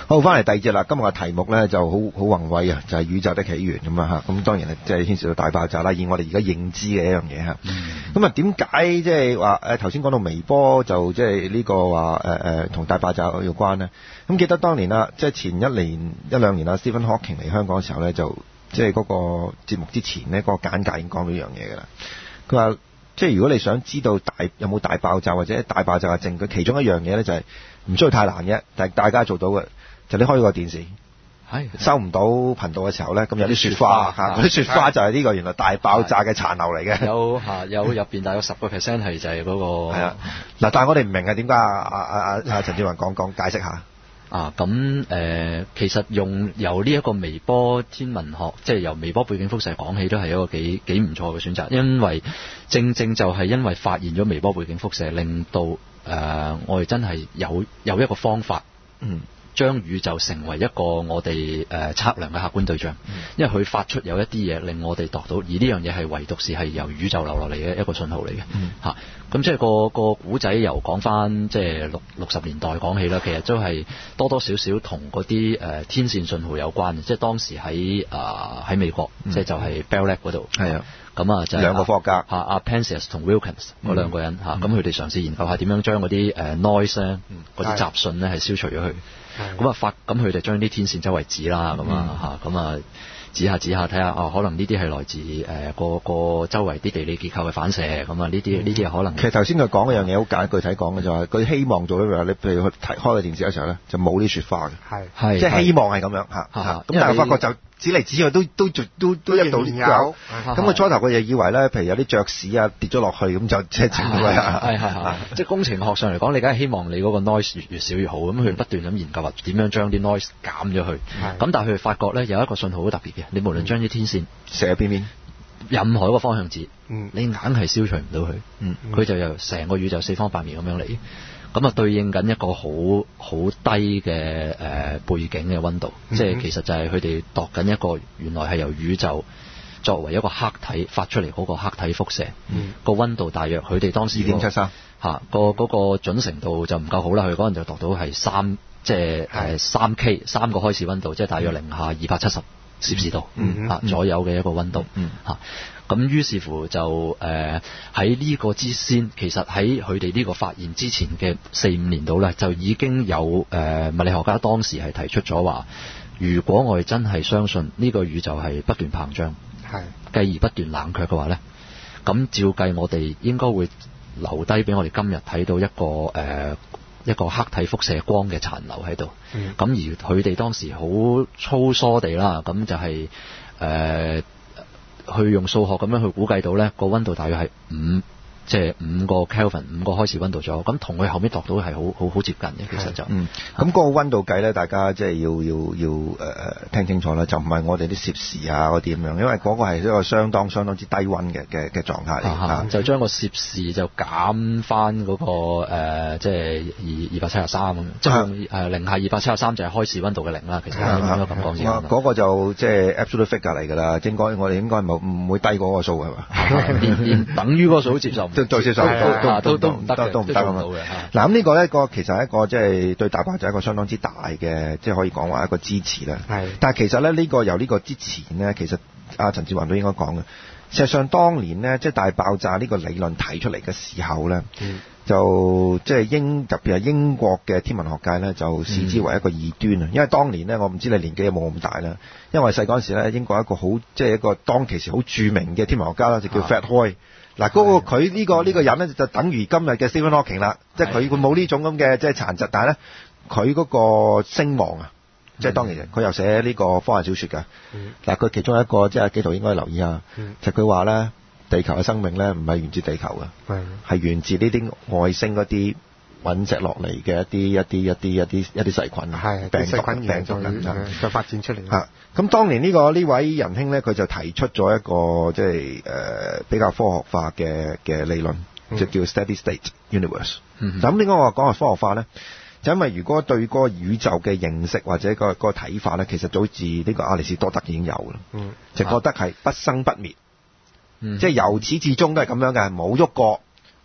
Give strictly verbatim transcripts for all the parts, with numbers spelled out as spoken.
好，翻嚟第二節啦。今日嘅題目咧就好好宏偉啊，就係、是、宇宙的起源咁啊嚇。咁當然係即係牽涉到大爆炸啦，以我哋而家認知嘅一樣嘢嚇。咁啊點解即係話誒頭先講到微波就即係呢個話誒誒同大爆炸有關呢？咁記得當年啦，即係前一年一兩年啦 Stephen Hawking 嚟香港嘅時候咧，就即係嗰個節目之前呢，嗰、那個簡介已經講到呢樣嘢㗎啦。佢話即係如果你想知道大有冇大爆炸或者大爆炸嘅證據，其中一樣嘢咧就係、是、唔需要太難嘅，但係大家做到嘅。就你開個電視，收唔到頻道嘅時候咧，咁有啲雪花嚇，嗰啲雪花就係呢個原來大爆炸嘅殘留嚟嘅。 有嚇有入邊大約十個 percent 係就係嗰個。係啊， 嗱，但係我哋唔明係點解啊啊啊啊陳志雲講講解釋下。 啊，咁誒、呃，其實用由呢一個微波天文學，即係由微波背景輻射講起，都係一個幾幾唔錯嘅選擇，因為正正就係因為發現咗微波背景輻射，令到誒、呃、我哋真係有有一個方法，嗯。將宇宙成為一個我哋誒測量嘅客觀對象，嗯、因為佢發出有一啲嘢令我哋度到，而呢樣嘢係唯獨是係由宇宙流落嚟嘅一個信號嚟嘅嚇。咁、嗯啊、即係個個古仔由講翻即係六六十年代講起啦，其實都係多多少少同嗰啲誒天線信號有關嘅，即係當時喺啊喺美國，嗯、即係就係 Bell Lab 嗰度。係啊。咁啊，就係、是、 兩個科學家嚇， 阿、啊、Penzias 同 Wilkins 嗰兩個人嚇，咁佢哋嘗試研究下點樣將嗰啲誒 noise 咧，嗰啲雜訊咧係消除咗佢。咁啊發，咁佢哋將啲天線周圍指啦，咁啊嚇，咁啊指下指下睇下，哦，可能呢啲係來自誒、呃、個個周圍啲地理結構嘅反射，咁啊呢啲呢啲可能。其實頭先佢講嗰樣嘢好簡具體講嘅就係，佢希望做咧，你譬如去睇開個電視嘅時候咧，就冇啲雪花嘅，係係即係希望係咁樣嚇嚇。咁但係發覺就。指嚟指去都都都都都一度有，咁佢初頭佢就以為咧，譬如有啲雀屎啊跌咗落去，咁就即係整到啦。係係係，即係工程學上嚟講，你梗係希望你嗰個 noise 越越少越好，咁佢不斷咁研究話點樣將啲 noise 減咗去。咁但係佢發覺咧有一個信號好特別嘅，你無論將啲天線射喺邊邊，任何一個方向指，你硬係消除唔到佢。佢就由成個宇宙四方八面咁樣嚟。咁啊，對應緊一個好好低嘅誒、呃、背景嘅溫度，嗯、即係其實就係佢哋度緊一個原來係由宇宙作為一個黑體發出嚟嗰個黑體輻射，嗯、個溫度大約佢哋當時二點七三嚇個嗰個準程度就唔夠好啦，佢嗰陣就度到係三即係誒三 K 三個開始溫度，即係大約零下二百七十攝氏度嚇左右嘅一個溫度嚇。嗯嗯咁於是乎就誒喺呢個之先，其實喺佢哋呢個發現之前嘅四五年度咧，就已經有誒、呃、物理學家當時係提出咗話，如果我哋真係相信呢個宇宙係不斷膨脹，係繼而不斷冷卻嘅話咧，咁照計我哋應該會留低俾我哋今日睇到一個誒、呃、一個黑體輻射光嘅殘留喺度。咁、嗯、而佢哋當時好粗疏地啦，咁就係、是、誒。呃去用數學咁樣去估計到咧，個溫度大約係五，即係五個 Kelvin， 五個開始溫度左右。咁同佢後面度到係好好好接近嘅，其實就嗯。咁嗰個溫度計咧，大家即係要要要誒、呃、聽清楚啦，就唔係我哋啲攝氏啊嗰啲咁樣，因為嗰個係一個相當相當之低溫嘅嘅嘅狀態嚟、啊啊、就將個攝氏就減翻嗰、那個、呃、即係二二百七十三咁樣，即係誒零下二百七十三就係開始溫度嘅零啦。其實應該咁講先。嗰、那個就即係 absolute figure 嚟㗎啦，應該我哋應該冇唔會低過嗰個數係嘛？連連等於嗰個數接受唔到。再接受都都都唔得嘅，都唔得咁樣。嗱咁呢個咧個其實係一個即係對大爆炸一個相當之大嘅，即係可以講話一個支持啦。係。但係其實咧呢個由呢個之前咧，其實阿陳志雲都應該講嘅。事實上當年咧，即係大爆炸呢個理論提出嚟嘅時候咧，嗯、就即係英特別係英國嘅天文學界咧，就視之為一個異端啊。嗯、因為當年咧，我唔知你年紀有冇咁大啦。因為細嗰陣時咧，英國一個好即係一個當其時好著名嘅天文學家啦，就叫 Fred Hoyle。嗱，嗰個佢呢個呢個人咧，就等於今日嘅 Stephen Hawking 啦，即係佢佢冇呢種咁嘅即係殘疾，但係咧佢嗰個聲望啊，即係當然佢又寫呢個科幻小説㗎。嗱，佢其中一個即係紀陶應該留意下，就佢話咧，地球嘅生命咧唔係源自地球嘅，係源自呢啲外星嗰啲隕石落嚟嘅一啲一啲一啲一啲一啲細菌，係病毒病毒咁就發展出嚟嚇。咁當年呢個呢位仁兄咧，佢就提出咗一個即係誒比較科學化嘅嘅理論，就叫 steady state universe。咁點解我話講係科學化咧？就因為如果對嗰個宇宙嘅認識或者個個睇法咧，其實早自呢個亞里士多德已經有啦，嗯、就覺得係不生不滅，嗯、即係由始至終都係咁樣嘅，冇喐過。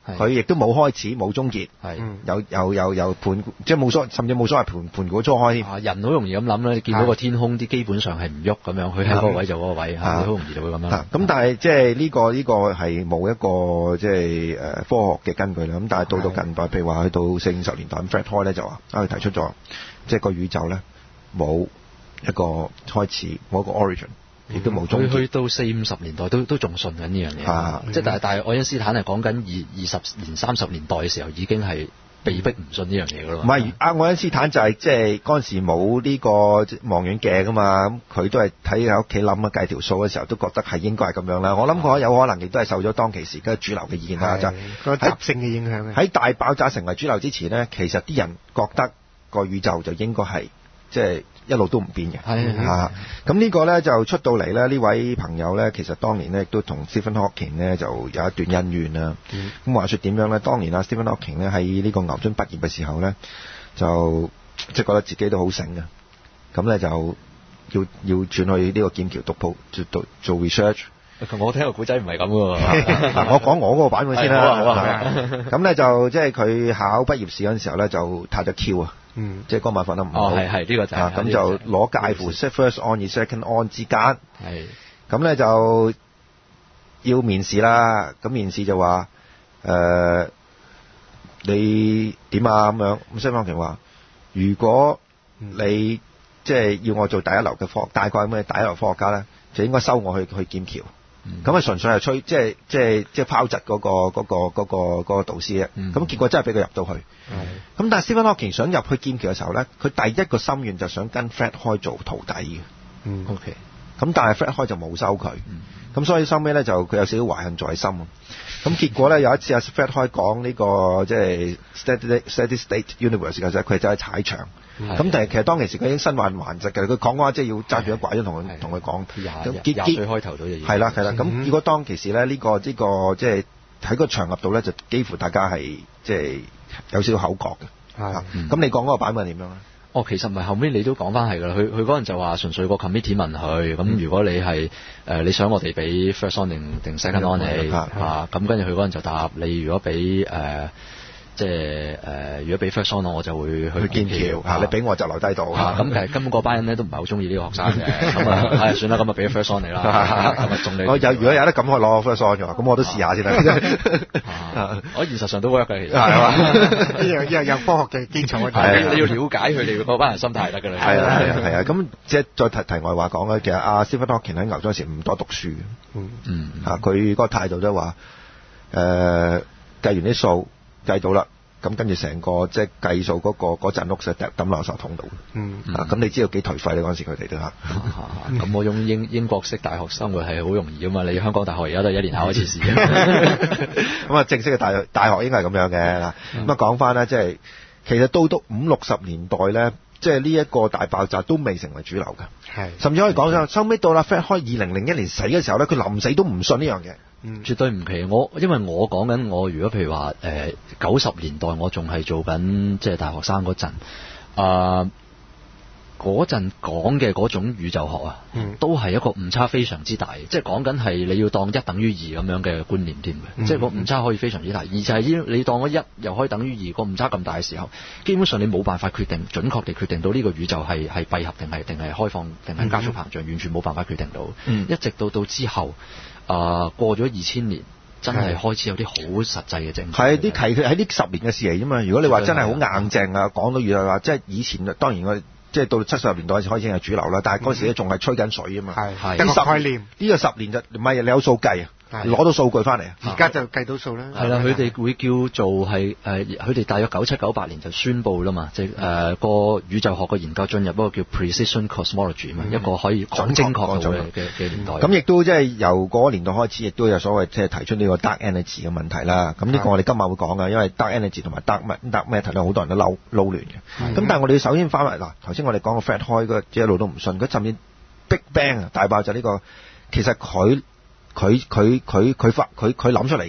佢亦都冇開始冇終結， 係有有有有盤即係冇所甚至冇所謂盤盤古初開添。 啊，人好容易咁諗啦，你見到個天空啲基本上係唔喐咁樣，佢喺嗰個位就嗰個位嚇，你好容易就會咁樣。 咁但係即係呢個呢個係冇一個即係誒科學嘅根據啦。咁但係到到近代，譬如話去到四五十年代，Fred Hoyle 咧就話啊，佢提出咗即係個宇宙咧冇一個開始，冇一個 origin。亦都冇終結。 去到四五十年代都都仲信緊呢樣嘢， 啊、 即係但係但係愛因斯坦係講緊二二十年三十年代嘅時候已經係被逼唔信呢樣嘢噶啦。 唔係啊，愛因斯坦就係即係嗰陣時冇呢個望遠鏡噶嘛，咁佢都係睇喺屋企諗啊計條數嘅時候都覺得係應該係咁樣啦。我諗佢有可能亦都係受咗當其時嘅主流嘅意見啦，就個習性嘅影響。 喺大爆炸成為主流之前呢，其實啲人覺得個宇宙就應該係即係一路都唔變嘅， 係啊，咁呢個咧就出到嚟咧，呢位朋友咧，其實當年咧亦都同 Stephen Hawking 咧就有一段恩怨啦。咁、嗯、話說點樣咧？當年啊 Stephen Hawking 咧喺呢個牛津畢業嘅時候咧，就即係覺得自己都好醒嘅，咁咧就要要轉去呢個劍橋讀鋪做做 research。 我聽個古仔唔係咁喎， 嗱我講我嗰個版本先啦。 好啊， 咁咧就即係佢考畢業試嗰陣時候咧，就太咗 Q 啊。嗯，即係嗰晚瞓得唔好。 哦，係係呢個就係、是。 咁、啊、就攞介乎 first on 與 second on 之間。 係。 咁咧就要面試啦。咁面試就話誒、呃、你點啊咁樣。咁 Stephen Hawking 話：如果你即係要我做第一流嘅科，大概咁嘅第一流科學家咧，就應該收我去去劍橋。咁、嗯、啊，純粹係吹，即係即係即係拋擲嗰個嗰、嗰個嗰、嗰個嗰、嗰個導師啫。咁、嗯、結果真係俾佢入到去。咁、嗯、但係 Stephen Hawking 想入去劍橋嘅時候咧，佢第一個心願就想跟 Fred Hoyle 做徒弟嘅。嗯 OK。咁但係 Fred Hoyle 就冇收佢。咁、嗯、所以收尾咧就佢有少少懷恨在心。咁結果咧有一次阿 Fred Hoyle 講呢個即係 steady steady state universe 嘅時候，佢就係踩場。咁但係其實當其時佢已經身患頑疾嘅，佢講嘅話即係要揸住一拐杖同佢同佢講。 廿廿歲開頭到就已經係啦係啦。咁結果當其時咧呢、呢個呢、呢個即係喺個場合度咧就幾乎大家係即係有少少口角嘅。係。咁、嗯、你講嗰個版本係點樣咧？ 哦，其實唔係後尾你都講翻係㗎啦。佢佢嗰陣就話純粹個 committee 問佢，咁、嗯、如果你係誒、呃、你想我哋俾 first on 定定 second on 你啊，咁跟住佢嗰陣就答你，如果俾誒。呃即係誒、呃，如果俾 first on 我就會去劍橋嚇， 你俾我就留低度嚇。咁其實根本嗰班人咧都唔係好中意呢個學生嘅，咁啊，係算啦，咁啊俾 first on 你啦。咁啊，仲你我有如果有得咁去攞 first on 嘅話，咁我都試下先啦。 我現實上都 work 嘅，其實係嘛， 呢樣又有科學嘅基礎。 係你要了解佢哋嗰班人心態得㗎啦。 係啊係啊係啊，咁即係再題題外話講咧，其實阿 Stephen Hawking 喺牛津時唔多讀書嘅。嗯嗯嚇，佢嗰個態度都話誒計完啲數。計到啦，咁跟住成個即係計數嗰、嗰個嗰陣屋就抌抌垃圾桶度。嗯，咁、啊、你知道幾頹廢咧嗰陣時佢哋都嚇。 咁我用英英國式大學生活係好容易噶嘛？你香港大學而家都係一年考一次試。 咁啊，正式嘅大學大學應該係咁樣嘅嗱。咁啊講翻咧，即係其實到到五六十年代咧，即係呢一個大爆炸都未成為主流㗎。係，甚至可以講咗，收尾到啦 Fred Hoyle二零零一年死嘅時候咧，佢臨死都唔信呢樣嘢。 嗯，絕對唔奇。我因為我講緊我如果譬如話誒九十年代我仲係做緊即係大學生嗰陣，啊嗰陣講嘅嗰種宇宙學啊，嗯、都係一個誤差非常之大，即係講緊係你要當一等於二咁樣嘅觀念添嘅，嗯、即係個誤差可以非常之大。而就係你當咗一又可以等於二，個誤差咁大嘅時候，基本上你冇辦法決定準確地決定到呢個宇宙係係閉合定係定係開放定係加速膨脹，嗯、完全冇辦法決定到。嗯、一直到到之後。啊、呃！過咗二千年，真係開始有啲好實際嘅證據。係啲提佢喺呢十年嘅事嚟啫嘛。如果你話真係好硬淨啊，講到宇宙話，即係以前當然我即係到七十年代開始係主流啦，但係嗰時咧仲係吹緊水啊嘛。係係。呢十概念呢、呢個十年就唔係你有數計啊。攞到數據翻嚟， 而家就計到數啦。 係啦，佢哋會叫做係誒，佢、呃、哋大約九七九八年就宣布啦嘛，即係誒個宇宙學嘅研究進入一個叫 precision cosmology 嘛、嗯，一個可以講精確嘅嘅嘅年代。咁亦都即係由嗰個年代開始，亦都有所謂即係提出呢個 dark energy 嘅問題啦。咁呢個我哋今晚會講噶，因為 dark energy 同埋 dark dark matter 咧，好多人都撈撈亂嘅。咁但係我哋要首先翻嚟嗱，頭先我哋講個 Fred Hoyle 嗰一路都唔信，佢甚至 Big Bang 大爆炸呢個，其實佢。佢佢佢佢發佢佢諗出嚟嘅，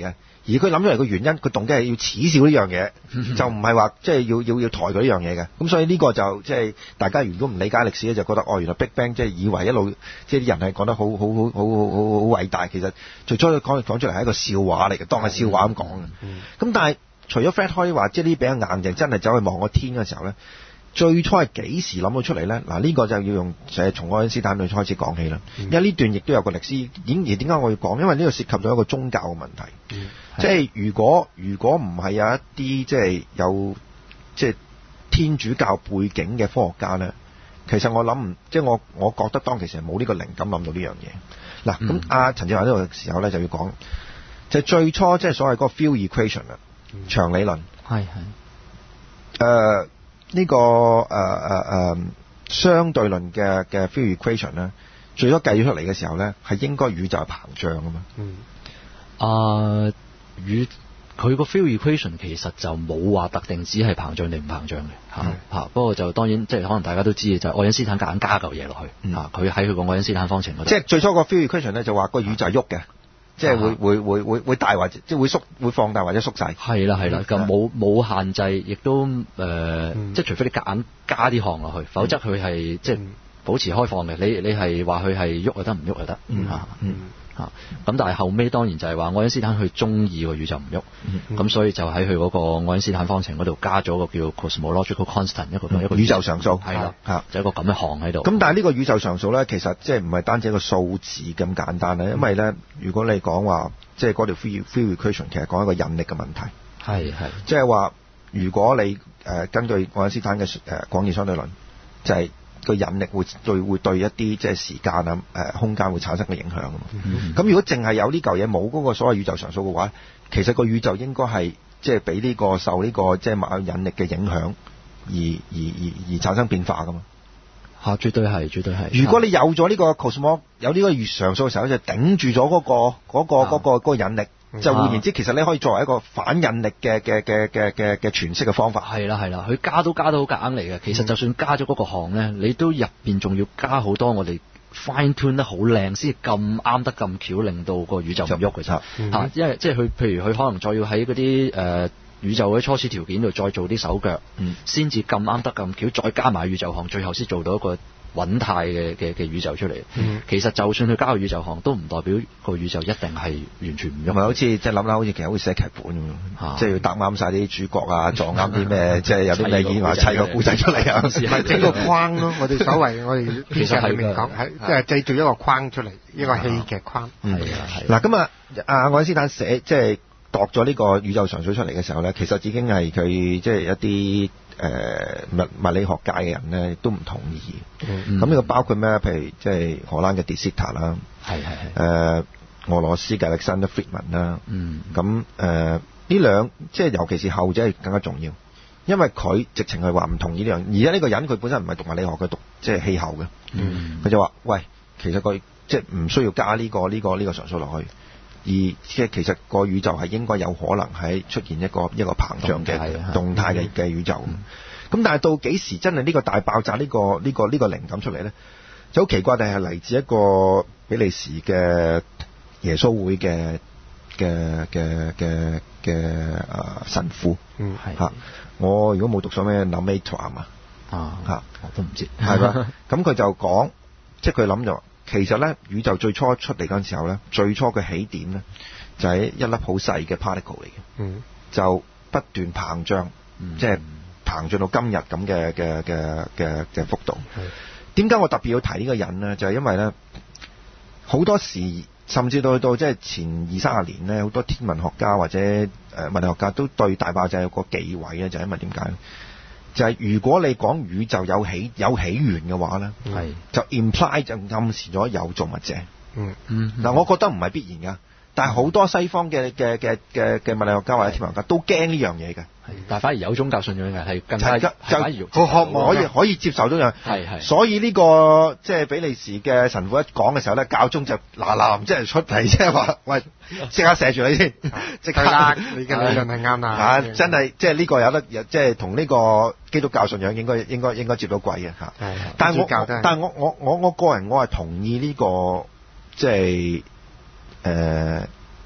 而佢諗出嚟個原因，佢動機係要恥笑呢樣嘢，就唔係話即係要要要抬佢呢樣嘢嘅。咁所以呢個就即係大家如果唔理解歷史咧，就覺得哦原來 Big Bang 即係以為一路即係啲人係講得好好好好好好好偉大，其實最初講講出嚟係一個笑話嚟嘅，當係笑話咁講嘅。咁、嗯嗯、但係除咗 Fred Hoyle 話即係呢啲比較硬淨，真係走去望個天嘅時候咧，最初係幾時諗到出嚟咧？嗱、這、呢個就要用誒從愛因斯坦去開始講起啦。嗯、因為呢段亦都有個歷史，點而點解我要講？因為呢個涉及咗一個宗教嘅問題。嗯、即係如果如果唔係有一啲即係有即係天主教背景嘅科學家咧，其實我諗唔即係我我覺得當其時係冇呢個靈感諗到呢樣嘢。嗱咁阿陳志華呢個時候咧就要講，就係、最初即係所謂嗰個 field equation 啊、嗯，場理論係係誒。呢、這個誒誒誒相對論嘅嘅 field equation 咧，最初計出嚟嘅時候咧，係應該宇宙係膨脹噶嘛。嗯。啊，宇佢個 field equation 其實就冇話特定只係膨脹定唔膨脹嘅嚇嚇。不過就當然即係可能大家都知嘅就係、是、愛因斯坦夾硬加嚿嘢落去嚇。佢喺佢個愛因斯坦方程嗰度。即係最初個 field equation 咧就話個宇宙係喐嘅。即係會會會會會大或者即係會縮會放大或者縮細。係啦係啦，咁冇冇限制，亦都誒，呃嗯、即係除非你夾硬加啲項落去，否則佢係即係保持開放嘅。你你係話佢係喐就得，唔喐就得。嗯嚇嗯嚇。咁但係後尾當然就係話愛因斯坦佢中意個宇宙唔喐，咁、嗯、所以就喺佢嗰個愛因斯坦方程嗰度加咗個叫 cosmological constant 一個、嗯、一個宇宙常數。係啦嚇，就一個咁嘅項喺度。咁但係呢個宇宙常數咧，其實即係唔係單止一個數字咁簡單咧，因為咧，如果你講話即係嗰條 field field equation 其實講一個引力嘅問題。係係。即係話如果你誒、呃、根據愛因斯坦嘅誒廣義相對論，就係、是。個引力會對會對一啲即係時間啊、誒空間會產生嘅影響啊嘛。咁、嗯、如果淨係有呢嚿嘢冇嗰個所謂宇宙常數嘅話，其實個宇宙應該係即係俾呢個受呢、這個即係某引力嘅影響而而而而產生變化噶嘛。嚇、啊，絕對係，絕對係。如果你有咗呢個 cosmos 有呢個宇宙常數嘅時候，就頂住咗嗰個嗰、那個嗰、啊那個嗰、那個引力。就換言之，其實你可以作為一個反引力嘅嘅嘅嘅嘅嘅詮釋嘅方法。係啦係啦，佢加都加到好夾硬嚟嘅。其實就算加咗嗰個項咧，你都入邊仲要加好多我哋 fine tune 得好靚，先咁啱得咁巧，令到個宇宙唔喐嘅啫。嚇、嗯，因為即係佢，譬如佢可能再要喺嗰啲誒宇宙嘅初始條件度再做啲手腳，先至咁啱得咁巧，再加埋宇宙項，最後先做到一個穩態嘅嘅嘅宇宙出嚟、嗯，其實就算佢加個宇宙項，都唔代表個宇宙一定係完全唔喐。咪好似即係諗諗，好似其實好似寫劇本咁樣，即係要搭啱晒啲主角啊，撞啱啲咩，即係有啲咩演話砌個故仔出嚟啊，係整個框咯。我哋所謂我哋其實係講係即係製造一個框出嚟，一個戲劇框。係啊係。嗱咁啊，阿愛因斯坦寫即係度咗呢個宇宙常數出嚟嘅時候咧，其實已經係佢即係一啲。誒、呃、物物理學界嘅人咧都唔同意，咁、嗯、呢個包括咩？譬如即係荷蘭嘅 De Sitter 啦，係係係，誒俄羅斯嘅 Alexander Friedmann 啦，嗯，咁誒呢兩即係尤其是後者係更加重要，因為佢直情係話唔同意呢樣，而家呢個人佢本身唔係讀物理學，佢讀即係氣候嘅，嗯，佢就話喂，其實佢即係唔需要加呢、呢個呢、呢個呢、呢個常數落去。而即係其實個宇宙係應該有可能喺出現一個一個膨脹嘅動態嘅嘅宇宙。咁、嗯、但係到幾時真係呢個大爆炸呢、呢個呢、呢個呢、呢個靈感出嚟咧？就好奇怪，但係嚟自一個比利時嘅耶穌會嘅嘅嘅嘅嘅啊神父。嗯，係嚇。我如果冇讀錯咩 Lemaitre 啊嘛。啊嚇，我都唔知。係啦，咁佢就講，即係佢諗咗。其實咧，宇宙最初出嚟嗰陣時候咧，最初嘅起點咧，就係一粒好細嘅 particle 嚟嘅、嗯，就不斷膨脹，嗯、即係膨脹到今日咁嘅嘅嘅嘅嘅幅度。點解我特別要提呢個人咧？就係、是、因為咧，好多時甚至到去到即係前二三十年咧，好多天文學家或者誒物理學家都對大爆炸有個忌諱咧，就係、因為點解？就係、是、如果你講宇宙有起有起源嘅話咧，係就 imply 就暗示咗有造物者。嗯嗯。嗱、嗯，我覺得唔係必然㗎，但係好多西方嘅嘅嘅嘅嘅物理學家或者天文學家都驚呢樣嘢嘅。係，但係反而有宗教信仰嘅係更加就反而好渴望可以可以接受到樣。係係。所以呢、這個即係、就是、比利時嘅神父一講嘅時候咧，教宗就嗱嗱即係出嚟，即係話喂，即刻射住你先，即刻你嘅理論係啱啦。啊，真係即係呢個有得，即係同呢個基督教信仰應該應該應該接到軌嘅嚇。係。但係我但係我我我我個人我係同意呢、這個即係誒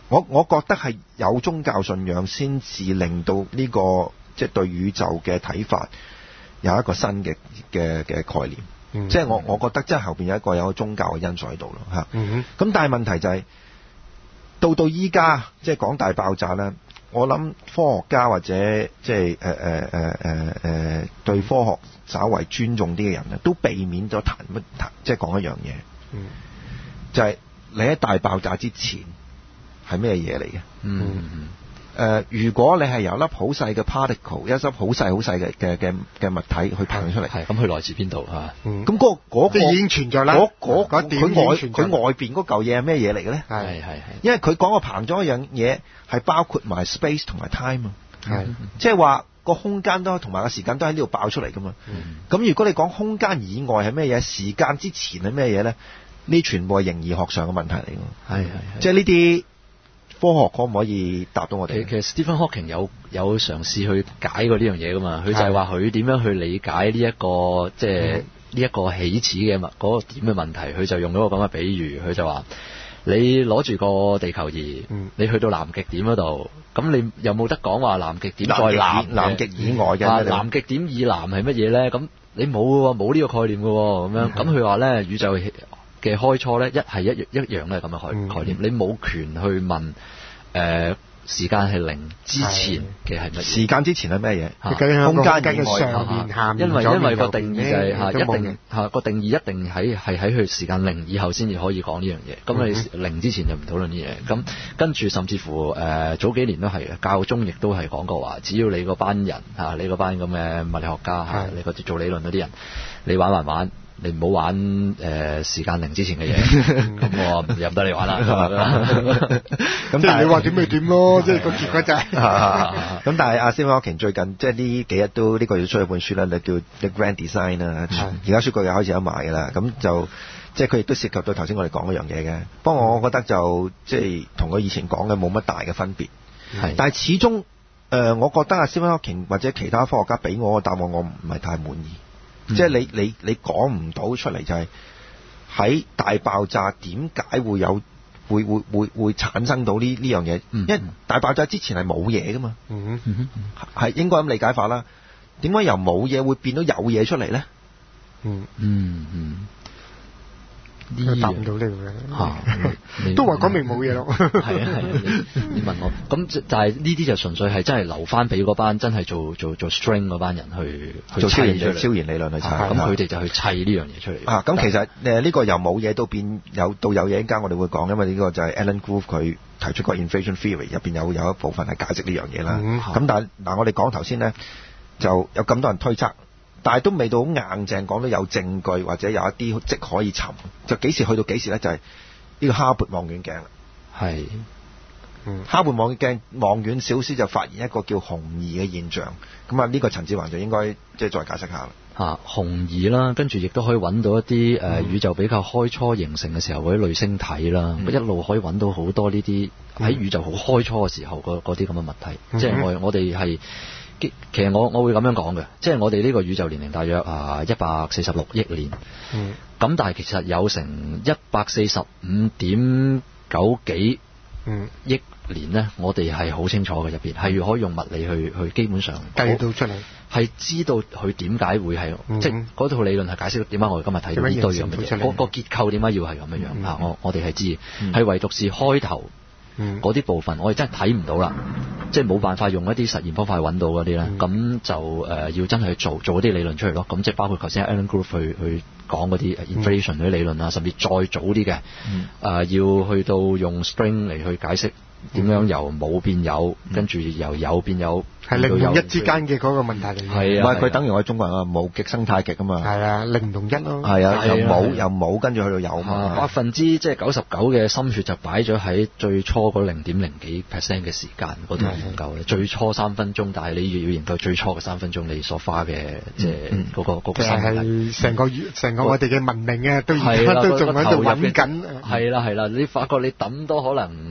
我我覺得係有宗教信仰先至令到呢、這個即係、就是、對宇宙嘅睇法有一個新嘅嘅嘅概念。嗯、即係我我覺得即係後邊有一個有一個宗教嘅因素喺度咯嚇。咁、嗯、但係問題就係、是、到到依家即係講大爆炸咧，我諗科學家或者即係誒誒誒誒誒對科學稍為尊重啲嘅人咧，都避免咗談乜談，即係講一樣嘢，嗯、就係你喺大爆炸之前係咩嘢嚟嘅？嗯誒、呃，如果你係由粒好細嘅 particle， 一粒好細好細嘅嘅嘅嘅物體去拍出嚟， 係咁佢來自邊度啊？咁嗰、嗰個嗰、嗰個已經存在啦。 嗰嗰佢外佢外邊嗰嚿嘢係咩嘢嚟嘅咧？ 係係係，因為佢講個膨咗一樣嘢係包括埋 space 同埋 time 啊，係即係話個空間都同埋個時間都喺呢度爆出嚟噶嘛。咁、嗯、如果你講空間以外係咩嘢，時間之前係咩嘢咧？呢全部係形而學上嘅問題嚟㗎。係係，即係呢啲。科學可唔可以答到我哋？ 其實 Stephen Hawking 有有嘗試去解過呢樣嘢噶嘛？佢就係話佢點樣去理解呢、這、一個即係呢一個起始嘅物嗰個點嘅問題？佢就用咗個咁嘅比喻，佢就話你攞住個地球儀，嗯、你去到南極點嗰度，咁你有冇得講話南極點再南？ 南極以外嘅、 啊、南極點以南係乜嘢咧？咁你冇喎，冇呢個概念嘅喎，咁樣咁佢話咧宇宙嘅開初咧，一係一一樣咧咁嘅概概念，嗯、你冇權去問誒、呃、時間係零之前嘅係乜嘢？時間之前係咩嘢？空間以外， 啊、因為因為個定義就係、是、嚇、啊、一定嚇個、啊、定義一定喺係喺佢時間零以後先至可以講呢樣嘢。咁、嗯、你零之前就唔討論呢嘢。咁跟住甚至乎誒、呃、早幾年都係教宗亦都係講過話，只要你嗰班人嚇、啊、你嗰班咁嘅物理學家嚇、啊、你嗰啲做理論嗰啲人，你玩玩玩。你唔好玩誒、呃、時間零之前嘅嘢，咁我入得你玩啦。 咁但係你話點咪點咯，即係個結果就係。 咁但係阿 Stephen Hawking 最近即係呢幾日都呢、呢個月出咗本書啦，叫 The Grand Design 啦，而家書局又開始有賣㗎啦。咁就即係佢亦都涉及到頭先我哋講嗰樣嘢嘅。不過我覺得就即係同佢以前講嘅冇乜大嘅分別。係，但係始終誒、呃，我覺得阿 Stephen Hawking 或者其他科學家俾我嘅答案，我唔係太滿意。嗯、即係你你你講唔到出嚟，就係喺大爆炸點解會有會會會會產生到呢呢樣嘢？因為大爆炸之前係冇嘢噶嘛，係、嗯嗯嗯、應該咁理解法啦。點解由冇嘢會變到有嘢出嚟咧？嗯嗯嗯。 答唔到呢個嘅，都話講明冇嘢咯。係啊係啊，你你問我，咁就係呢啲就純粹係真係留翻俾嗰班真係做做做 string 嗰班人去去做超弦超弦理論去砌， 咁佢哋就去砌呢樣嘢出嚟。 啊，咁其實誒呢個由冇嘢到變有到有嘢，一間我哋會講，因為呢個就係 Alan Guth 佢提出個 inflation theory 入邊有有一部分係解釋呢樣嘢啦。咁、嗯、但係嗱，我哋講頭先咧，就有咁多人推測。但係都未到好硬淨講到有證據或者有一啲即可以尋，就幾時去到幾時咧？就係、是、呢個哈勃望遠鏡啦。係，嗯，哈勃望遠鏡望遠小師就發現一個叫紅移嘅現象。咁啊，呢個陳志宏就應該即係再解釋下啦。嚇、啊， 紅移啦，跟住亦都可以揾到一啲誒、呃嗯、宇宙比較開初形成嘅時候嗰啲類星體啦，嗯、一路可以揾到好多呢啲喺宇宙好開初嘅時候嗰啲咁嘅物體。嗯、即係我我哋係。其實我我會咁樣講嘅，即係我哋呢個宇宙年齡大約啊一百四十六億年，咁、嗯、但係其實有成一百四十五點九幾億年呢，我哋係好清楚嘅入邊，係可以用物理去去基本上計到出嚟， 係知道佢點解會係，嗯、即係嗰套理論係解釋點解我哋今日睇到呢堆咁嘅嘢，嗰個結構點解要係咁樣樣、嗯、啊？我我哋係知，係、嗯、唯獨是開頭。嗰啲、嗯、部分我哋真係睇唔到啦，即係冇辦法用一啲實驗方法去揾到嗰啲咧，咁、嗯、就誒、呃、要真係去做做嗰啲理論出嚟咯。咁即係包括頭先 Alan Guth 去去講嗰啲 inflation 嗰啲理論啊，甚至再早啲嘅，誒、嗯呃、要去到用 string 嚟去解釋點樣由冇變有，嗯、跟住由有變有。 係零同一之間嘅嗰個問題嚟嘅， 係啊，唔係佢等於我哋中國人話無極生太極啊嘛， 係啊，零同一咯， 係啊，由冇由冇跟住去到有嘛， 百分之即係九十九嘅心血就擺咗喺最初嗰零點零幾 percent 嘅時間嗰度研究咧，最初三分鐘，但係你要研究最初嘅三分鐘，你所花嘅即係嗰個嗰個心力， 係成個成個我哋嘅文明啊，都而家都仲喺度揾緊， 係啦係啦，你發覺你抌多可能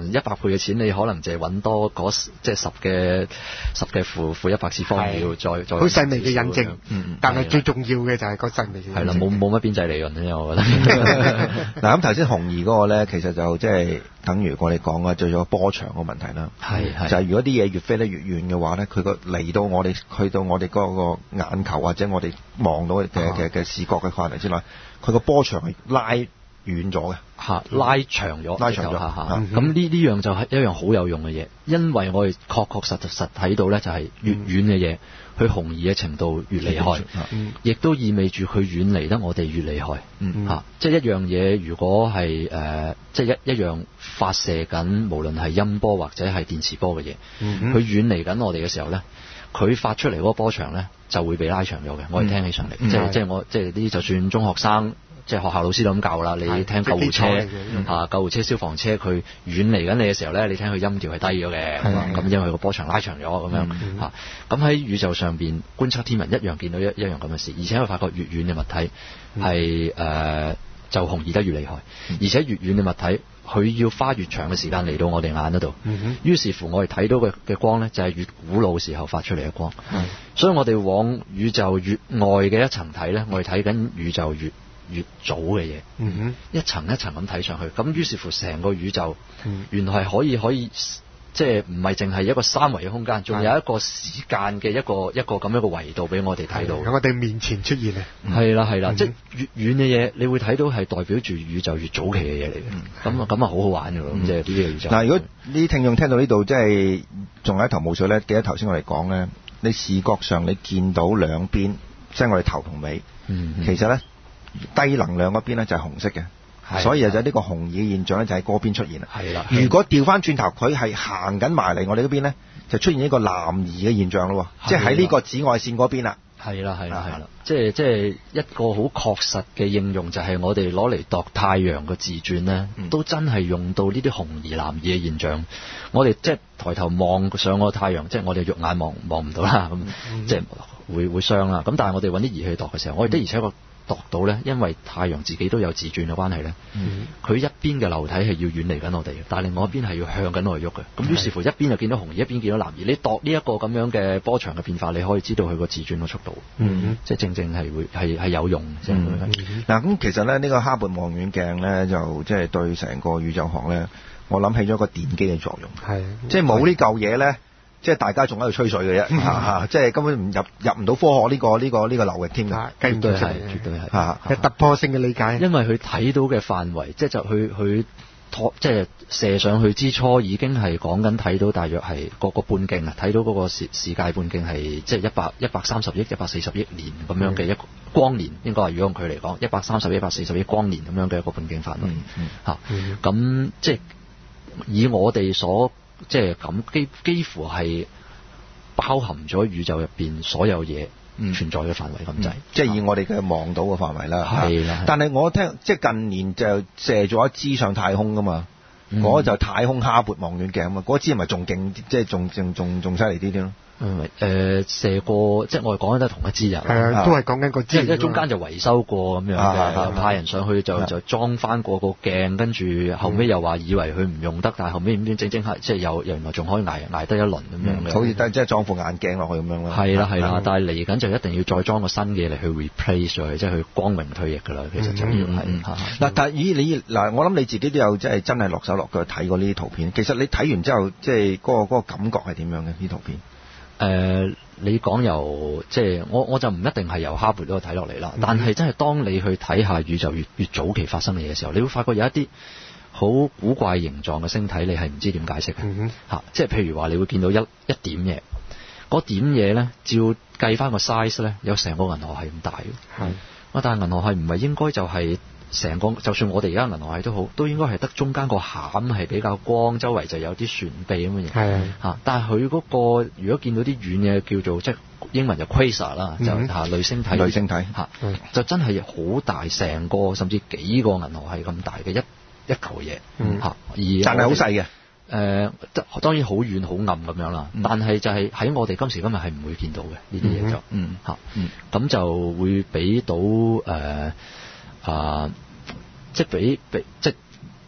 能一百倍嘅錢，你可能淨係揾多嗰即係十嘅十嘅負負一百次方秒，再再好細微嘅印證。 嗯， 但係最重要嘅就係個細微嘅印證。 係啦，冇冇乜邊際利潤咧，我覺得。 嗱咁頭先紅移嗰個咧，其實就即係等於我哋講嘅最咗波長個問題啦。 係係。 就係如果啲嘢越飛得越遠嘅話咧，佢個嚟到我哋去到我哋嗰個眼球或者我哋望到嘅嘅嘅視覺嘅範圍之內，佢個波長係拉遠咗嘅， 嚇拉長咗， 拉長咗嚇。 咁呢呢樣就係一樣好有用嘅嘢，因為我哋確確實實睇到咧，就係越遠嘅嘢，佢紅移嘅程度越厲害，亦都意味住佢遠離得我哋越厲害。 嗯嚇，即係一樣嘢，如果係誒，即係一一樣發射緊，無論係音波或者係電磁波嘅嘢，佢遠離緊我哋嘅時候咧，佢發出嚟嗰個波長咧就會被拉長咗嘅。我哋聽起上嚟，即係即係我即係啲就算中學生。即係學校老師都咁教啦，你聽救護車嚇、救護車、消防車，佢遠離緊你嘅時候咧，你聽佢音調係低咗嘅，咁因為個波長拉長咗咁樣嚇。咁喺宇宙上邊觀測天文一樣見到一一樣咁嘅事，而且佢發覺越遠嘅物體係誒、呃、就紅移得越厲害，而且越遠嘅物體佢要花越長嘅時間嚟到我哋眼嗰度。於是乎我哋睇到嘅嘅光咧就係越古老時候發出嚟嘅光。所以我哋往宇宙越外嘅一層睇咧，我哋睇緊宇宙越越早嘅嘢，嗯哼，一層一層咁睇上去，咁於是乎成個宇宙，嗯、原來係可以可以，即係唔係淨係一個三維嘅空間，仲有一個時間嘅一個一個咁樣嘅維度俾我哋睇到， 喺我哋面前出現啊！ 係啦係啦，即係越遠嘅嘢，你會睇到係代表住宇宙越早期嘅嘢嚟嘅，咁啊咁啊好好玩嘅咯，即係呢個宇宙。 嗱，如果呢啲聽眾聽到呢度，即係仲有一頭霧水咧，記得頭先我哋講咧，你視覺上你見到兩邊，即係我哋頭同尾，嗯、其實咧。低能量嗰邊咧就係紅色嘅，所以就呢個紅移嘅現象咧就喺嗰邊出現啦。係啦，如果調翻轉頭，佢係行緊埋嚟我哋嗰邊咧，就出現一個藍移嘅現象咯，即係喺呢個紫外線嗰邊啦。係啦，係啦，係啦， 即係即係一個好確實嘅應用，就係我哋攞嚟度太陽嘅自轉咧，嗯、都真係用到呢啲紅移藍移嘅現象。我哋即係抬頭望上個太陽，即係我哋肉眼望望唔到啦，咁、嗯、即係會會傷啦。咁但係我哋揾啲儀器度嘅時候，我哋的而且確度到咧，因為太陽自己都有自轉嘅關係咧，佢、嗯、一邊嘅流體係要遠離緊我哋嘅，但係另外一邊係要向緊我哋喐嘅。咁於是乎一邊就見到紅移，一邊見到藍移。你度呢一個咁樣嘅波長嘅變化，你可以知道佢個自轉嘅速度，嗯、即係正正係會係係有用。嗱、嗯， 咁、嗯、其實咧呢、呢個哈勃望遠鏡咧，就即係對成個宇宙學咧，我諗起咗一個電機嘅作用。係，即係冇呢嚿嘢咧。即係大家仲喺度吹水嘅啫，嚇、啊、即係根本唔入入唔到科學呢、呢個呢、呢個呢、呢個流域添嘅， 絕對係，絕對係嚇，係突破性嘅理解。 因為佢睇到嘅範圍，即係就佢佢拖，即係射上去之初已經係講緊睇到大約係個個半徑啊，睇到嗰個時時界半徑係即係一百一百三十億、一百四十億年咁樣嘅一個光年，應該係如果用佢嚟講，一百三十、一百四十億光年咁樣嘅一個半徑範圍嚇。咁即係以我哋所即係咁幾幾乎係包含咗宇宙入邊所有嘢存在嘅範圍咁滯， 即係以我哋嘅望到嘅範圍啦。 係啦， 但係我聽即係近年就射咗一支上太空噶嘛，嗰、嗯、個就太空哈勃望遠鏡啊嘛，嗰支係咪仲勁，即係仲仲仲仲犀利啲啲咯？ 嗯，誒、呃、射過，即係我哋講緊都係同一支人， 係啊，都係講緊個支， 即係中間就維修過咁樣嘅，又派人上去就就裝翻過個鏡，跟住後尾又話以為佢唔用得，但係後尾點點整整下，即係又原來仲可以捱捱得一輪咁樣嘅， 好似即係裝副眼鏡落去咁樣咯。 係啦係啦，但係嚟緊就一定要再裝個新嘅嚟去 replace 咗佢，即係去光榮退役㗎啦。其實就要係嗱，但係咦你嗱，我諗你自己都有即係真係落手落腳睇過呢啲圖片。其實你睇完之後，即係嗰個嗰個感覺係點樣嘅呢啲圖片？ 誒、呃，你講由即係我我就唔一定係由哈勃嗰度睇落嚟啦，嗯、但係真係當你去睇下宇宙越越早期發生嘅嘢嘅時候，你會發覺有一啲好古怪形狀嘅星體，你係唔知點解釋嘅嚇、嗯啊。即係譬如話，你會見到一一點嘢，嗰點嘢咧，照計翻個 size 咧，有成個銀河系咁大嘅。係，啊，但係銀河系唔係應該就係、是。成個就算我哋而家銀河系都好，都應該係得中間個餡係比較光，周圍就有啲旋臂咁嘅嘢。係嚇，但係佢嗰個如果見到啲遠嘢叫做即係英文就 quasar 啦，就嚇類星體。 類星體嚇，就真係好大，成個甚至幾個銀河系咁大嘅一一嚿嘢。嗯嚇，而但係好細嘅。 誒，當然好遠好暗咁樣啦，嗯、但係就係喺我哋今時今日係唔會見到嘅呢啲嘢就嗯嚇，咁就會俾到誒。呃啊、呃，即係俾俾即係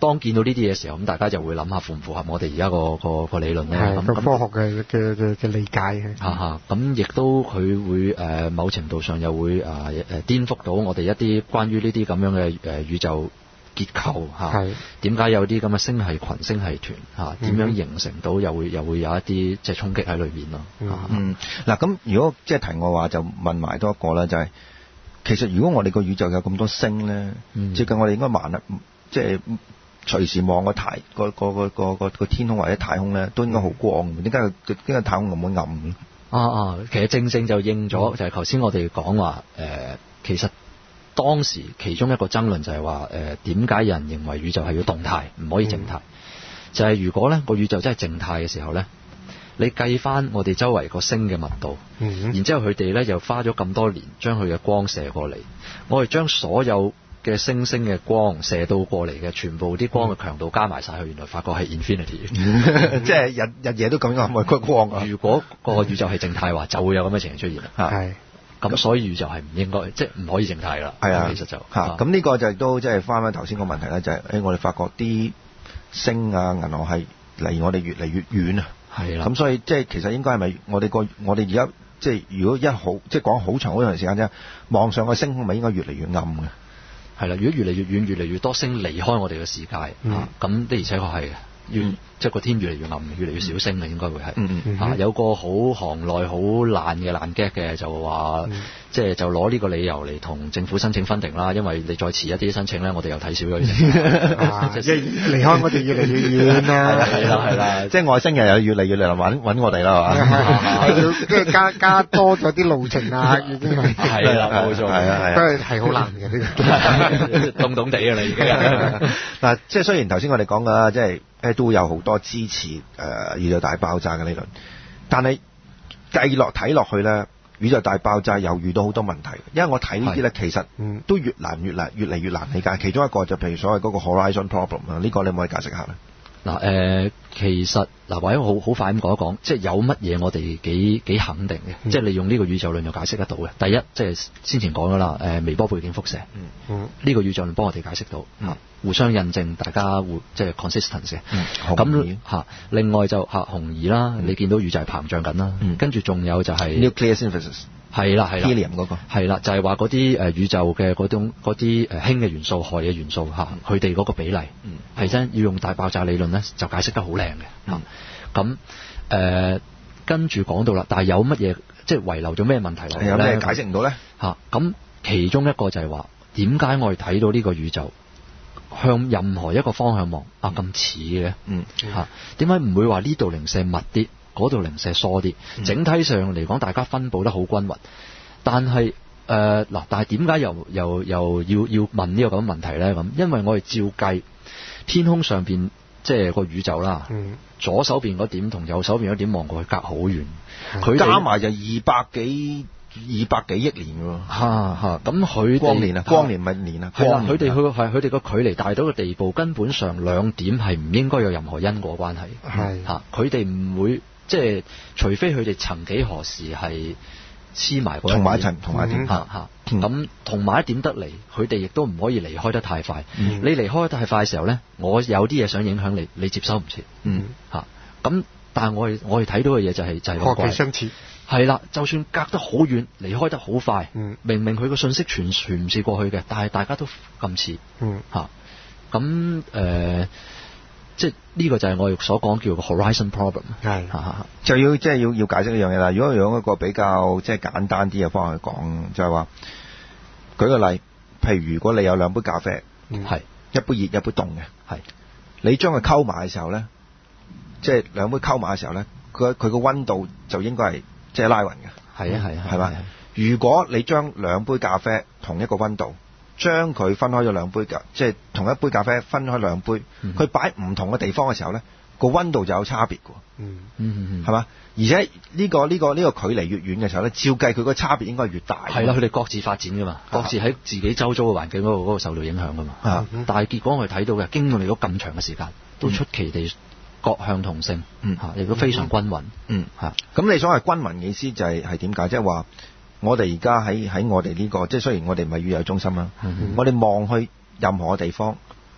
當見到呢啲嘢嘅時候，咁大家就會諗下符唔符合我哋而家個個個理論咧？ 係個科學嘅嘅嘅嘅理解嘅。 嚇嚇，咁亦都佢會誒、呃、某程度上又會啊誒、呃、顛覆到我哋一啲關於呢啲咁樣嘅誒、呃、宇宙結構嚇。點解有啲咁嘅星系群、星系團嚇？點、啊、樣形成到又會又會有一啲即係衝擊喺裏面咯。 嗯，嗱咁、嗯、如果即係題外話就問埋多一個啦，就係、是、其實如果我哋個宇宙有咁多星咧，嗯、接近我哋應該萬啊，即係隨時望個太個個個個個個天空或者太空咧，都應該好光。點解佢點解太空咁暗嘅？ 啊啊，其實正正就應咗，嗯、就係頭先我哋講話誒，其實當時其中一個爭論就係話誒，點解有人認為宇宙係要動態，唔可以靜態？嗯、就係如果咧個宇宙真係靜態嘅時候咧，你計翻我哋周圍個星嘅密度，嗯、然之後佢哋咧又花咗咁多年將佢嘅光射過嚟，我哋將所有嘅星星嘅光射到過嚟嘅，全部啲光嘅強度加埋晒去，原來發覺係 infinity， 即係日日夜都咁樣咁嘅光啊！ 如果個宇宙係靜態話，就會有咁嘅情形出現啦。係，咁所以宇宙係唔應該，即係唔可以靜態噶啦。係啊，其實就嚇咁呢個就都即係翻返頭先個問題咧，就係、是、誒我哋發覺啲星啊銀河系離我哋越嚟越遠啊。係啦，咁所以即係其實應該係咪我哋個我哋而家即係如果一好即係講好長好長時間啫，望上個星空咪應該越嚟越暗嘅。係啦，如果越嚟越遠，越嚟越多星離開我哋嘅世界，咁、嗯啊、的而且確係嘅，越、嗯、即係個天越嚟越暗，越嚟越少星嘅，應該會係、嗯嗯啊。有個好行內好爛嘅爛 gag 嘅，就話、嗯、即係就攞呢個理由嚟同政府申請分定啦，因為你再遲一啲申請咧，我哋又睇少咗啲星。即係離開我哋越嚟越遠啦。 係啦係啦，即係外星人又越嚟越嚟揾揾我哋啦，係嘛？ 要即係加加多咗啲路程啊，已經係。 係啦，冇錯，係啊係。 都係係好難嘅呢個。 凍凍地㗎啦，已經。 嗱，即係雖然頭先我哋講㗎，即係誒都有好多支持誒宇宙大爆炸嘅理論，但係計落睇落去咧，宇宙大爆炸又遇到好多問題。因為我睇呢啲咧，其實都越難越難，越嚟越難理解。其中一個就譬如所謂嗰個 horizon problem 啊，呢個你可唔可以解釋下咧？ 嗱誒、呃，其實嗱，或者好好快咁講一講，即係有乜嘢我哋幾幾肯定嘅，嗯、即係利用呢個宇宙論就解釋得到嘅。第一，即係先前講咗啦，誒、呃、微波背景輻射，呢、嗯嗯、個宇宙論幫我哋解釋到，嗯、互相印證，大家互即係 consistent 嘅。咁嚇，另外就嚇紅移啦，嗯、你見到宇宙係膨脹緊啦，嗯、跟住仲有就係 nuclear synthesis。 係啦係啦 helium 嗰個係啦，就係話嗰啲誒宇宙嘅嗰種嗰啲誒氫嘅元素、氦嘅元素嚇，佢哋嗰個比例係真、嗯、要用大爆炸理論咧，就解釋得好靚嘅嚇。咁誒跟住講到啦，但係有乜嘢即係遺留咗咩問題落嚟咧？有咩解釋唔到咧？ 嚇，咁其中一個就係話點解我哋睇到呢個宇宙向任何一個方向望啊咁似嘅？嗯嚇，點解唔會話呢度零舍密啲？嗰度零舍疏啲，整體上嚟講，大家分佈得好均勻。但係誒嗱，但係點解又又又要要問呢個咁嘅問題咧？咁因為我哋照計天空上邊即係個宇宙啦，嗯、左手邊嗰點同右手邊嗰點望過去隔好遠，佢、嗯、加埋就二百幾二百幾億年喎。嚇嚇，咁佢光年啊，光年咪年啊， 係啦，佢哋佢係佢哋個距離大到個地步，根本上兩點係唔應該有任何因果關係。係嚇，佢哋唔會。即係除非佢哋曾幾何時係黐埋嗰一點，同埋一層，同埋一點嚇嚇。咁同埋一點得嚟，佢哋亦都唔可以離開得太快。嗯、你離開得太快嘅時候咧，我有啲嘢想影響你，你接收唔切。嗯嚇。咁但係我哋我哋睇到嘅嘢就係、是、就係、是、 咁怪。何其相似。係啦，就算隔得好遠，離開得好快，嗯、明明佢個信息傳傳唔至過去嘅，但係大家都咁似。嗯嚇。咁誒。呃即係呢個就係我哋所講叫個 horizon problem，係就要即係要要解釋呢樣嘢啦。如果用一個比較即係簡單啲嘅方法去講，就係話舉個例，譬如如果你有兩杯咖啡，係、嗯、一杯熱一杯凍嘅，係你將佢溝埋嘅時候咧，即係兩杯溝埋嘅時候咧，佢佢個溫度就應該係即係拉勻嘅，係啊係啊係嘛？如果你將兩杯咖啡同一個溫度，將佢分開咗兩杯咖，即係同一杯咖啡分開兩杯，佢擺唔同嘅地方嘅時候咧，個溫度就有差別嘅。嗯嗯嗯，係嘛？而且呢個呢個呢個距離越遠嘅時候咧，照計佢個差別應該係越大。係啦，佢哋各自發展噶嘛，各自喺自己周遭嘅環境嗰個嗰個受到影響噶嘛。啊，但係結果我哋睇到嘅，經歷咗咁長嘅時間，都出奇地各向同性，嗯嚇，亦都非常均勻。嗯嚇，咁你所謂均勻嘅意思就係係點解？即係話。我哋而家喺喺我哋呢個，即係雖然我哋唔係宇宙中心啦，嗯、哼我哋望去任何地方，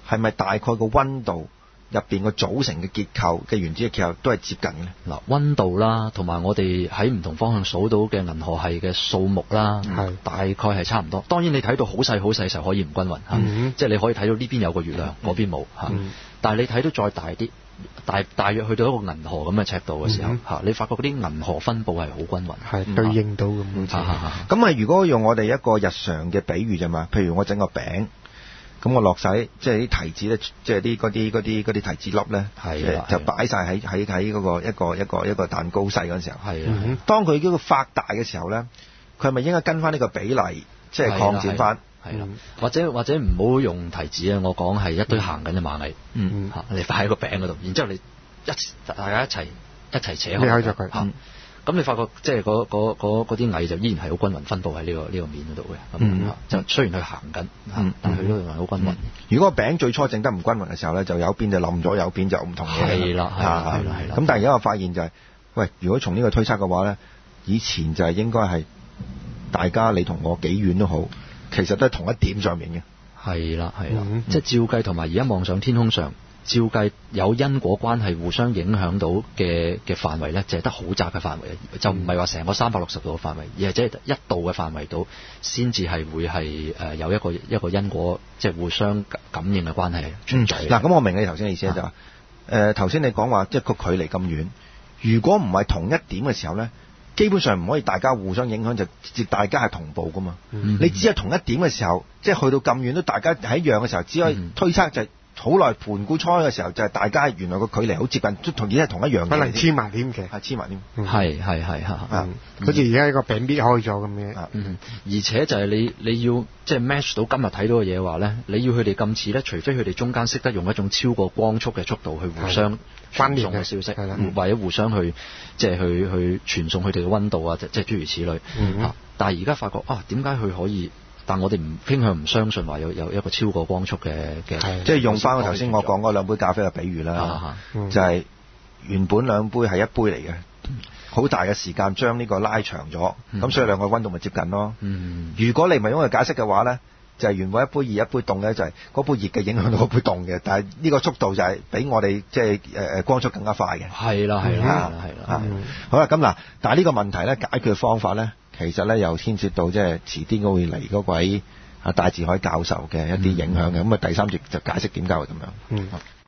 係咪大概個溫度入邊個組成嘅結構嘅原子嘅結構都係接近嘅？ 嗱，溫度啦，同埋我哋喺唔同方向數到嘅銀河系嘅數目啦， 係大概係差唔多。當然你睇到好細好細時候可以唔均勻嚇， 嗯、 即係你可以睇到呢邊有個月亮，嗰、嗯、邊冇嚇。嗯、但係你睇到再大啲，大大約去到一個銀河咁嘅尺度嘅時候嚇，嗯、你發覺嗰啲銀河分佈係好均勻， 係對應到咁。 咁啊，如果用我哋一個日常嘅比喻啫嘛，譬如我整個餅。咁我落晒即係啲提子咧，即係啲嗰啲嗰啲嗰啲提子粒咧，係就擺晒喺喺喺嗰個一個一個一個蛋糕細嗰陣時候。係啊，當佢嗰個發大嘅時候咧，佢係咪應該跟翻呢個比例，即係擴展翻？ 係啦，或者或者唔好用提子啊，我講係一堆行緊嘅螞蟻，嗯嚇，你擺喺個餅嗰度，然之後你一大家一齊一齊扯開咗佢。 咁你發覺即係嗰嗰啲蟻就依然係好均勻分佈喺呢個呢、呢個面嗰度嘅，咁、嗯、就雖然佢行緊，嗯、但係佢都係好均勻、嗯。 如果個餅最初整得唔均勻嘅時候咧，就有邊就冧咗，有邊就唔同嘢。 係啦，係啦，係啦。 咁但係而家我發現就係、是，喂，如果從呢個推測嘅話咧，以前就係應該係大家你同我幾遠都好，其實都係同一點上面嘅。 係啦，係啦，嗯、即係照計同埋而家望上天空上。照計有因果關係互相影響到嘅嘅範圍咧，就係得好窄嘅範圍，就唔係話成個三百六十度嘅範圍，而係即係一度嘅範圍度先至係會係誒有一個一個因果即係、就是、互相感應嘅關係存在。嗱、嗯，咁我明你頭先嘅意思就係誒頭先你講話即係個距離咁遠，如果唔係同一點嘅時候咧，基本上唔可以大家互相影響，就直接大家係同步噶嘛。嗯、你只係同一點嘅時候，即係去到咁遠都大家係一樣嘅時候，只可以推測就係、是。好耐盤古初嘅時候，就係、是、大家原來個距離好接近，同而家係同一樣嘅。 可能黐埋添嘅， 係黐埋添。 係係係嚇， 好似而家一個餅搣開咗咁嘅。 嗯，而且就係你你要即係 match 到今日睇到嘅嘢話咧，你要佢哋咁似咧，除非佢哋中間識得用一種超過光速嘅速度去互相傳送嘅消息，或者互相去即係去去傳送佢哋嘅溫度啊，即係諸如此類。嗯嗯、但係而家發覺啊，點解佢可以？但我哋唔傾向唔相信話有有一個超過光速嘅嘅，即係用翻我頭先我講嗰兩杯咖啡嘅比喻啦，啊嗯、就係原本兩杯係一杯嚟嘅，好、嗯、大嘅時間將呢個拉長咗，咁、嗯、所以兩個溫度咪接近咯。嗯、如果你唔係用佢解釋嘅話咧，就係、是、原本一杯熱一杯凍咧，就係、是、嗰杯熱嘅影響到嗰杯凍嘅，但係呢個速度就係比我哋即係誒誒光速更加快嘅。係啦係啦係啦，好啦咁嗱，但係呢個問題咧解決嘅方法咧。其實咧又牽涉到即係遲啲會嚟嗰位啊戴志海教授嘅一啲影響嘅，咁啊、嗯、第三節就解釋點解會咁樣。嗯